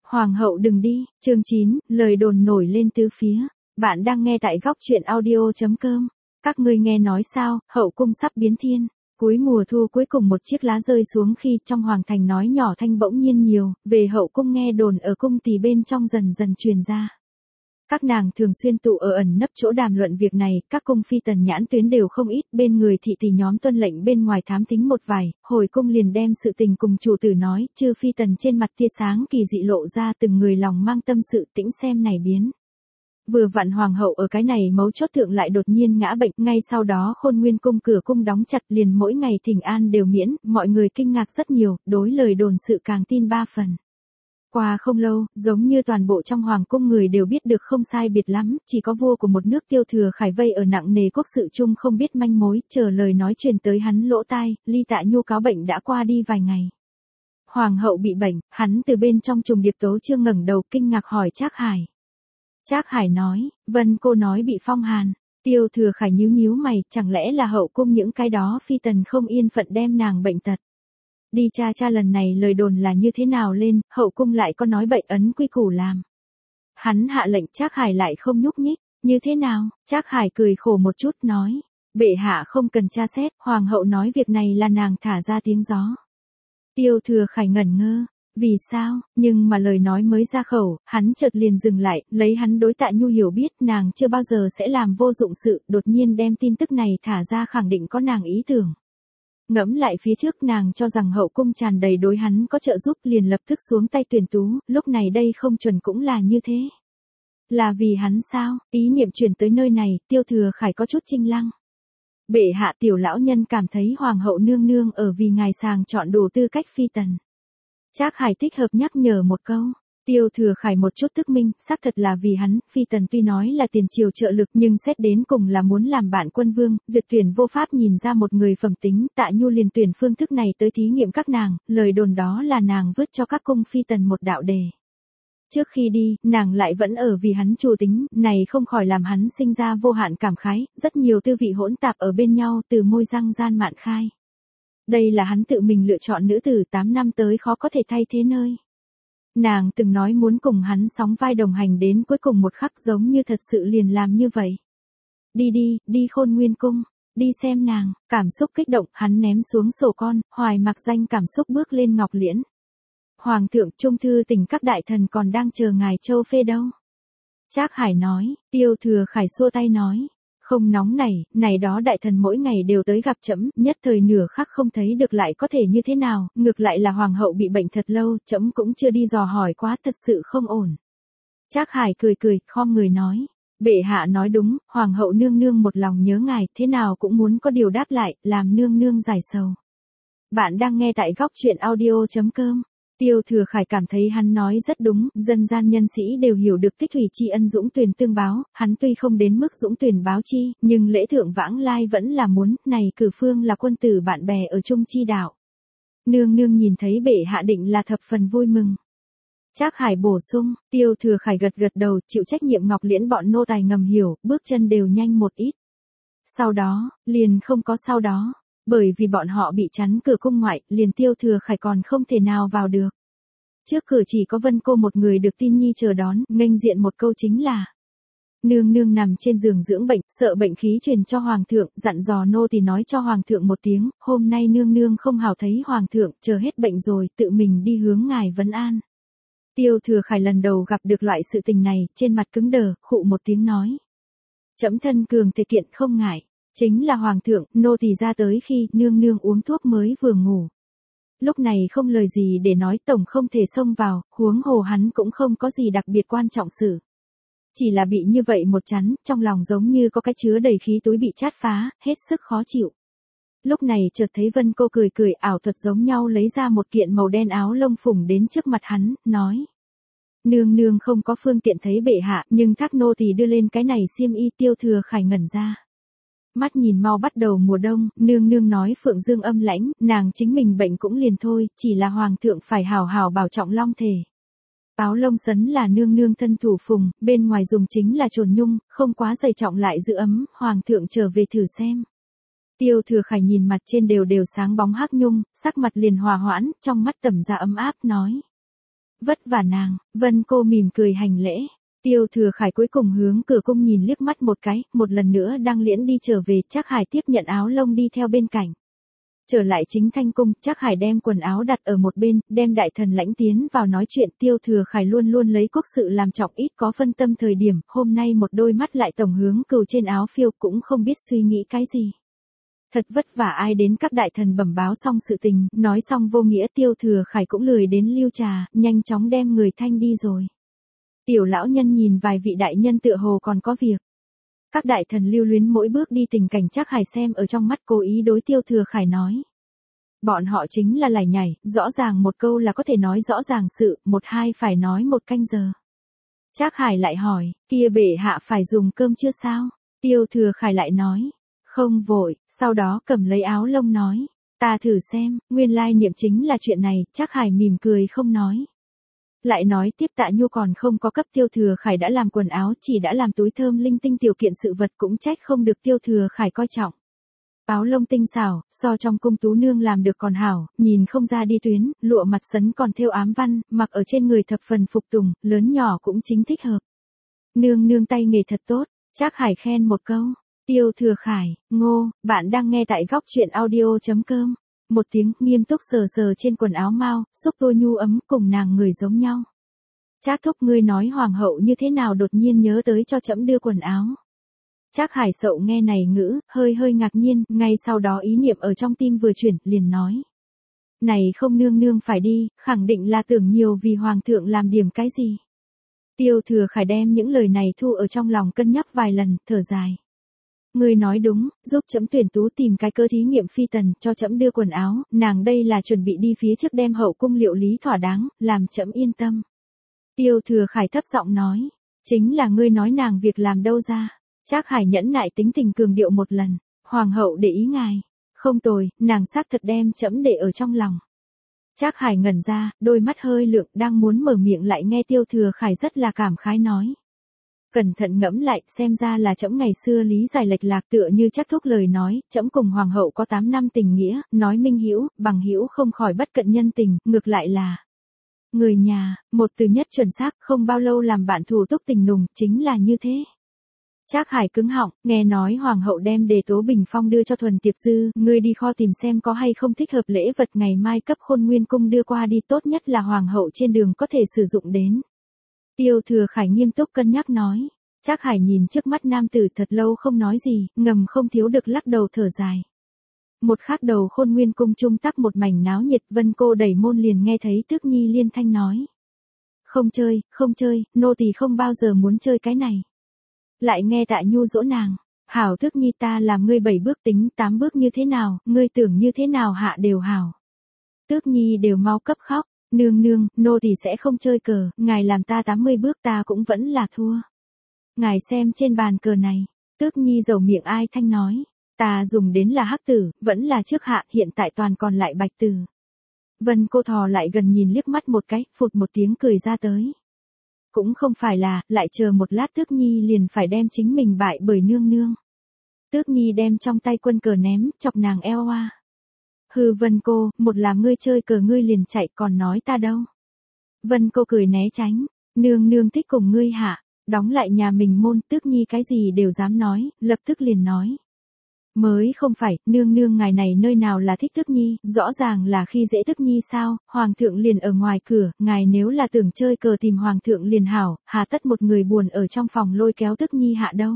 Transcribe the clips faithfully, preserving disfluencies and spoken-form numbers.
Hoàng hậu đừng đi, chương chín, lời đồn nổi lên tứ phía. Bạn đang nghe tại góc truyện audio.com. Các ngươi nghe nói sao, hậu cung sắp biến thiên. Cuối mùa thu cuối cùng một chiếc lá rơi xuống khi trong hoàng thành nói nhỏ thanh bỗng nhiên nhiều, về hậu cung nghe đồn ở cung tỳ bên trong dần dần truyền ra. Các nàng thường xuyên tụ ở ẩn nấp chỗ đàm luận việc này, các cung phi tần nhãn tuyến đều không ít, bên người thị tỷ nhóm tuân lệnh bên ngoài thám thính một vài, hồi cung liền đem sự tình cùng chủ tử nói, chư phi tần trên mặt tia sáng kỳ dị lộ ra, từng người lòng mang tâm sự tĩnh xem này biến. Vừa vặn hoàng hậu ở cái này mấu chốt thượng lại đột nhiên ngã bệnh, ngay sau đó Khôn Nguyên cung cửa cung đóng chặt, liền mỗi ngày thỉnh an đều miễn, mọi người kinh ngạc rất nhiều, đối lời đồn sự càng tin ba phần. Qua không lâu, giống như toàn bộ trong hoàng cung người đều biết được không sai biệt lắm, chỉ có vua của một nước Tiêu Thừa Khải vây ở nặng nề quốc sự chung không biết manh mối, chờ lời nói truyền tới hắn lỗ tai, Ly Tạ Nhu cáo bệnh đã qua đi vài ngày. Hoàng hậu bị bệnh, hắn từ bên trong trùng điệp tố chưa ngẩng đầu kinh ngạc hỏi Trác Hải. Trác Hải nói, Vân cô nói bị phong hàn. Tiêu Thừa Khải nhíu nhíu mày, chẳng lẽ là hậu cung những cái đó phi tần không yên phận đem nàng bệnh tật. Đi cha cha lần này lời đồn là như thế nào lên, hậu cung lại có nói bệnh ấn quy củ làm. Hắn hạ lệnh Trác Hải lại không nhúc nhích, như thế nào, Trác Hải cười khổ một chút nói, bệ hạ không cần tra xét, hoàng hậu nói việc này là nàng thả ra tiếng gió. Tiêu Thừa Khải ngẩn ngơ, vì sao, nhưng mà lời nói mới ra khẩu, hắn chợt liền dừng lại, lấy hắn đối Tạ Nhu hiểu biết nàng chưa bao giờ sẽ làm vô dụng sự, đột nhiên đem tin tức này thả ra khẳng định có nàng ý tưởng. Ngẫm lại phía trước nàng cho rằng hậu cung tràn đầy đối hắn có trợ giúp liền lập tức xuống tay tuyển tú, lúc này đây không chuẩn cũng là như thế. Là vì hắn sao, ý niệm chuyển tới nơi này, Tiêu Thừa Khải có chút chinh lăng. Bệ hạ tiểu lão nhân cảm thấy hoàng hậu nương nương ở vì ngài sàng chọn đủ tư cách phi tần. Trác Hải thích hợp nhắc nhở một câu. Tiêu Thừa Khải một chút tức minh, xác thật là vì hắn, phi tần tuy nói là tiền triều trợ lực nhưng xét đến cùng là muốn làm bạn quân vương, duyệt tuyển vô pháp nhìn ra một người phẩm tính, Tạ Nhu liền tuyển phương thức này tới thí nghiệm các nàng, lời đồn đó là nàng vứt cho các cung phi tần một đạo đề. Trước khi đi, nàng lại vẫn ở vì hắn chủ tính, này không khỏi làm hắn sinh ra vô hạn cảm khái, rất nhiều tư vị hỗn tạp ở bên nhau từ môi răng gian mạn khai. Đây là hắn tự mình lựa chọn nữ tử tám năm tới khó có thể thay thế nơi. Nàng từng nói muốn cùng hắn sóng vai đồng hành đến cuối cùng một khắc giống như thật sự liền làm như vậy. Đi đi, đi Khôn Nguyên cung, đi xem nàng, cảm xúc kích động, hắn ném xuống sổ con, hoài mặc danh cảm xúc bước lên ngọc liễn. Hoàng thượng trung thư tỉnh các đại thần còn đang chờ ngài châu phê đâu. Trác Hải nói, Tiêu Thừa Khải xua tay nói. Không nóng này, này đó đại thần mỗi ngày đều tới gặp trẫm, nhất thời nửa khắc không thấy được lại có thể như thế nào, ngược lại là hoàng hậu bị bệnh thật lâu, trẫm cũng chưa đi dò hỏi quá, thật sự không ổn. Trác Hải cười cười, khom người nói, bệ hạ nói đúng, hoàng hậu nương nương một lòng nhớ ngài, thế nào cũng muốn có điều đáp lại, làm nương nương giải sầu. Bạn đang nghe tại góc truyện audio.com. Tiêu Thừa Khải cảm thấy hắn nói rất đúng, dân gian nhân sĩ đều hiểu được tích thủy tri ân dũng tuyển tương báo, hắn tuy không đến mức dũng tuyển báo chi, nhưng lễ thượng vãng lai vẫn là muốn, này cử phương là quân tử bạn bè ở chung chi đạo. Nương nương nhìn thấy bệ hạ định là thập phần vui mừng. Trác Hải bổ sung, Tiêu Thừa Khải gật gật đầu, chịu trách nhiệm ngọc liễn bọn nô tài ngầm hiểu, bước chân đều nhanh một ít. Sau đó, liền không có sau đó. Bởi vì bọn họ bị chắn cửa cung ngoại, liền Tiêu Thừa Khải còn không thể nào vào được. Trước cửa chỉ có Vân cô một người được tin nhi chờ đón, nghênh diện một câu chính là nương nương nằm trên giường dưỡng bệnh, sợ bệnh khí truyền cho hoàng thượng, dặn dò nô tỳ nói cho hoàng thượng một tiếng, hôm nay nương nương không hào thấy hoàng thượng, chờ hết bệnh rồi, tự mình đi hướng ngài vấn an. Tiêu Thừa Khải lần đầu gặp được loại sự tình này, trên mặt cứng đờ, khụ một tiếng nói. Trẫm thân cường thể kiện không ngại. Chính là hoàng thượng, nô tỳ ra tới khi nương nương uống thuốc mới vừa ngủ. Lúc này không lời gì để nói, tổng không thể xông vào, huống hồ hắn cũng không có gì đặc biệt quan trọng sự. Chỉ là bị như vậy một chắn, trong lòng giống như có cái chứa đầy khí túi bị chát phá, hết sức khó chịu. Lúc này chợt thấy Vân cô cười cười ảo thuật giống nhau lấy ra một kiện màu đen áo lông phủng đến trước mặt hắn, nói. Nương nương không có phương tiện thấy bệ hạ, nhưng thác nô tỳ đưa lên cái này xiêm y. Tiêu Thừa Khải ngẩn ra. Mắt nhìn mau bắt đầu mùa đông, nương nương nói Phượng Dương âm lãnh, nàng chính mình bệnh cũng liền thôi, chỉ là hoàng thượng phải hào hào bảo trọng long thể. Áo lông sấn là nương nương thân thủ phùng, bên ngoài dùng chính là trồn nhung, không quá dày trọng lại giữ ấm, hoàng thượng trở về thử xem. Tiêu Thừa Khải nhìn mặt trên đều đều sáng bóng hắc nhung, sắc mặt liền hòa hoãn, trong mắt tẩm ra ấm áp, nói. Vất vả nàng, Vân cô mỉm cười hành lễ. Tiêu Thừa Khải cuối cùng hướng cửa cung nhìn liếc mắt một cái, một lần nữa đang liễn đi trở về, Trác Hải tiếp nhận áo lông đi theo bên cạnh. Trở lại chính thanh cung, Trác Hải đem quần áo đặt ở một bên, đem đại thần lãnh tiến vào nói chuyện. Tiêu Thừa Khải luôn luôn lấy quốc sự làm trọng, ít có phân tâm thời điểm, hôm nay một đôi mắt lại tổng hướng cừu trên áo phiêu, cũng không biết suy nghĩ cái gì. Thật vất vả ai đến các đại thần bẩm báo xong sự tình, nói xong vô nghĩa, Tiêu Thừa Khải cũng lười đến lưu trà, nhanh chóng đem người thanh đi rồi. Tiểu lão nhân nhìn vài vị đại nhân tựa hồ còn có việc. Các đại thần lưu luyến mỗi bước đi tình cảnh Trác Hải xem ở trong mắt, cố ý đối Tiêu Thừa Khải nói. Bọn họ chính là lải nhải, rõ ràng một câu là có thể nói rõ ràng sự, một hai phải nói một canh giờ. Trác Hải lại hỏi, kia bệ hạ phải dùng cơm chưa sao? Tiêu Thừa Khải lại nói, không vội, sau đó cầm lấy áo lông nói, ta thử xem, nguyên lai niệm chính là chuyện này. Trác Hải mỉm cười không nói. Lại nói tiếp, Tạ Nhu còn không có cấp Tiêu Thừa Khải đã làm quần áo, chỉ đã làm túi thơm linh tinh tiểu kiện sự vật, cũng trách không được Tiêu Thừa Khải coi trọng. Áo lông tinh xảo, so trong cung tú nương làm được còn hảo, nhìn không ra đi tuyến, lụa mặt sấn còn thêu ám văn, mặc ở trên người thập phần phục tùng, lớn nhỏ cũng chính thích hợp. Nương nương tay nghề thật tốt, Trác Hải khen một câu. Tiêu Thừa Khải, Ngô, bạn đang nghe tại góc truyện audio chấm com. Một tiếng, nghiêm túc sờ sờ trên quần áo mau, xúc tôi nhu ấm, cùng nàng người giống nhau. Trác thúc, ngươi nói hoàng hậu như thế nào đột nhiên nhớ tới cho trẫm đưa quần áo. Trác Hải Sậu nghe này ngữ, hơi hơi ngạc nhiên, ngay sau đó ý niệm ở trong tim vừa chuyển, liền nói. Này không, nương nương phải đi, khẳng định là tưởng nhiều vì hoàng thượng làm điểm cái gì. Tiêu Thừa Khải đem những lời này thu ở trong lòng cân nhắc vài lần, thở dài. Ngươi nói đúng, giúp trẫm tuyển tú tìm cái cơ thí nghiệm phi tần, cho trẫm đưa quần áo, nàng đây là chuẩn bị đi phía trước đem hậu cung liệu lý thỏa đáng, làm trẫm yên tâm. Tiêu Thừa Khải thấp giọng nói, chính là ngươi nói nàng việc làm đâu ra. Trác Hải nhẫn nại tính tình cường điệu một lần, hoàng hậu để ý ngài. Không tồi, nàng xác thật đem trẫm để ở trong lòng. Trác Hải ngẩn ra, đôi mắt hơi lượng, đang muốn mở miệng lại nghe Tiêu Thừa Khải rất là cảm khái nói. Cẩn thận ngẫm lại, xem ra là trẫm ngày xưa lý giải lệch lạc, tựa như Trác thúc lời nói, trẫm cùng hoàng hậu có tám năm tình nghĩa, nói minh hữu, bằng hữu không khỏi bất cận nhân tình, ngược lại là người nhà, một từ nhất chuẩn xác, không bao lâu làm bạn thủ túc tình nùng, chính là như thế. Trác Hải cứng họng, nghe nói hoàng hậu đem đề tố bình phong đưa cho Thuần Tiệp Dư, ngươi đi kho tìm xem có hay không thích hợp lễ vật ngày mai cấp Khôn Nguyên cung đưa qua đi, tốt nhất là hoàng hậu trên đường có thể sử dụng đến. Tiêu Thừa Khải nghiêm túc cân nhắc nói. Trác Hải nhìn trước mắt nam tử thật lâu không nói gì, ngầm không thiếu được lắc đầu thở dài. Một khắc đầu Khôn Nguyên cung trung tắc một mảnh náo nhiệt, Vân cô đẩy môn liền nghe thấy Tước Nhi liên thanh nói. Không chơi, không chơi, nô tỳ không bao giờ muốn chơi cái này. Lại nghe Tạ Nhu dỗ nàng, hảo Tước Nhi, ta làm ngươi bảy bước tính tám bước như thế nào, ngươi tưởng như thế nào hạ đều hảo. Tước Nhi đều mau cấp khóc, nương nương, nô tỳ sẽ không chơi cờ, ngài làm ta tám mươi bước ta cũng vẫn là thua. Ngài xem trên bàn cờ này, Tước Nhi dầu miệng ai thanh nói, ta dùng đến là hắc tử, vẫn là trước hạ, hiện tại toàn còn lại bạch tử. Vân cô thò lại gần nhìn liếc mắt một cái, phụt một tiếng cười ra tới. Cũng không phải là, lại chờ một lát Tước Nhi liền phải đem chính mình bại bởi nương nương. Tước Nhi đem trong tay quân cờ ném, chọc nàng eo hoa. Hừ Vân cô, một là ngươi chơi cờ ngươi liền chạy, còn nói ta đâu. Vân cô cười né tránh, nương nương thích cùng ngươi hạ, đóng lại nhà mình môn. Tước Nhi cái gì đều dám nói, lập tức liền nói. Mới không phải, nương nương ngài này nơi nào là thích Tước Nhi, rõ ràng là khi dễ Tước Nhi sao, hoàng thượng liền ở ngoài cửa, ngài nếu là tưởng chơi cờ tìm hoàng thượng liền hảo, hà tất một người buồn ở trong phòng lôi kéo Tước Nhi hạ đâu.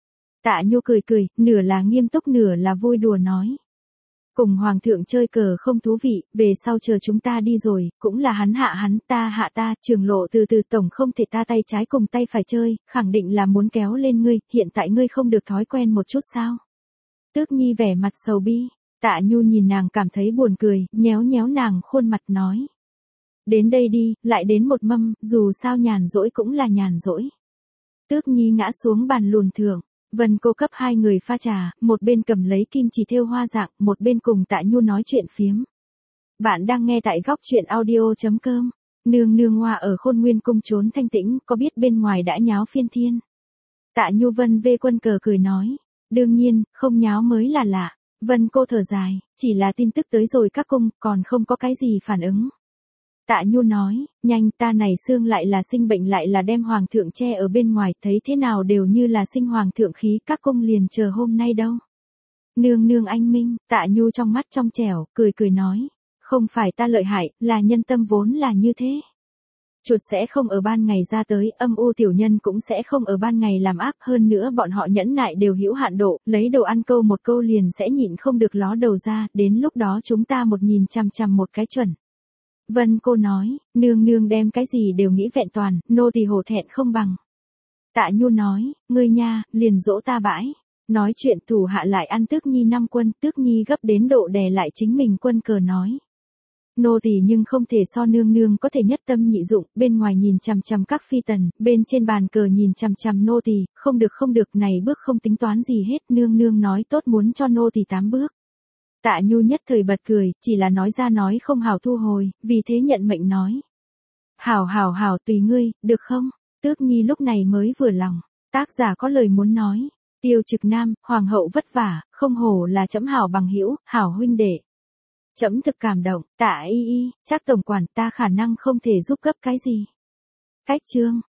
Tạ Nhu cười cười, nửa là nghiêm túc nửa là vui đùa nói. Cùng hoàng thượng chơi cờ không thú vị, về sau chờ chúng ta đi rồi, cũng là hắn hạ hắn, ta hạ ta, Trường Lộ từ từ tổng không thể ta tay trái cùng tay phải chơi, khẳng định là muốn kéo lên ngươi, hiện tại ngươi không được thói quen một chút sao. Tước Nhi vẻ mặt sầu bi, Tạ Nhu nhìn nàng cảm thấy buồn cười, nhéo nhéo nàng khuôn mặt nói. Đến đây đi, lại đến một mâm, dù sao nhàn rỗi cũng là nhàn rỗi. Tước Nhi ngã xuống bàn lùn thượng, Vân cô cấp hai người pha trà, một bên cầm lấy kim chỉ thêu hoa dạng, một bên cùng Tạ Nhu nói chuyện phiếm. Bạn đang nghe tại góc truyện audio chấm com. Nương nương hoa ở Khôn Nguyên cung trốn thanh tĩnh, có biết bên ngoài đã nháo phiên thiên. Tạ Nhu Vân vê quân cờ cười nói. Đương nhiên, không nháo mới là lạ. Vân cô thở dài, chỉ là tin tức tới rồi các cung, còn không có cái gì phản ứng. Tạ Nhu nói, nhanh, ta này xương lại là sinh bệnh lại là đem hoàng thượng che ở bên ngoài, thấy thế nào đều như là sinh hoàng thượng khí, các cung liền chờ hôm nay đâu. Nương nương anh minh, Tạ Nhu trong mắt trong trẻo, cười cười nói, không phải ta lợi hại, là nhân tâm vốn là như thế. Chuột sẽ không ở ban ngày ra tới, âm u tiểu nhân cũng sẽ không ở ban ngày làm ác, hơn nữa bọn họ nhẫn nại đều hữu hạn độ, lấy đồ ăn câu một câu liền sẽ nhịn không được ló đầu ra, đến lúc đó chúng ta một nhìn chằm chằm một cái chuẩn. Vân cô nói, nương nương đem cái gì đều nghĩ vẹn toàn, nô tỳ hổ thẹn không bằng. Tạ Nhu nói, ngươi nha, liền dỗ ta bãi. Nói chuyện thủ hạ lại ăn Tước Nhi năm quân, Tước Nhi gấp đến độ đè lại chính mình quân cờ nói. Nô tỳ nhưng không thể so nương nương có thể nhất tâm nhị dụng, bên ngoài nhìn chằm chằm các phi tần, bên trên bàn cờ nhìn chằm chằm nô tỳ, không được không được, này bước không tính toán gì hết, nương nương nói tốt muốn cho nô tỳ tám bước. Tạ Nhu nhất thời bật cười, chỉ là nói ra nói không hảo thu hồi, vì thế nhận mệnh nói. Hảo hảo hảo tùy ngươi, được không? Tước Nhi lúc này mới vừa lòng, tác giả có lời muốn nói. Tiêu Trực Nam, hoàng hậu vất vả, không hổ là chấm hảo bằng hữu, hảo huynh đệ. Chấm thực cảm động, Tạ y y, chắc tổng quản ta khả năng không thể giúp gấp cái gì. Cách chương.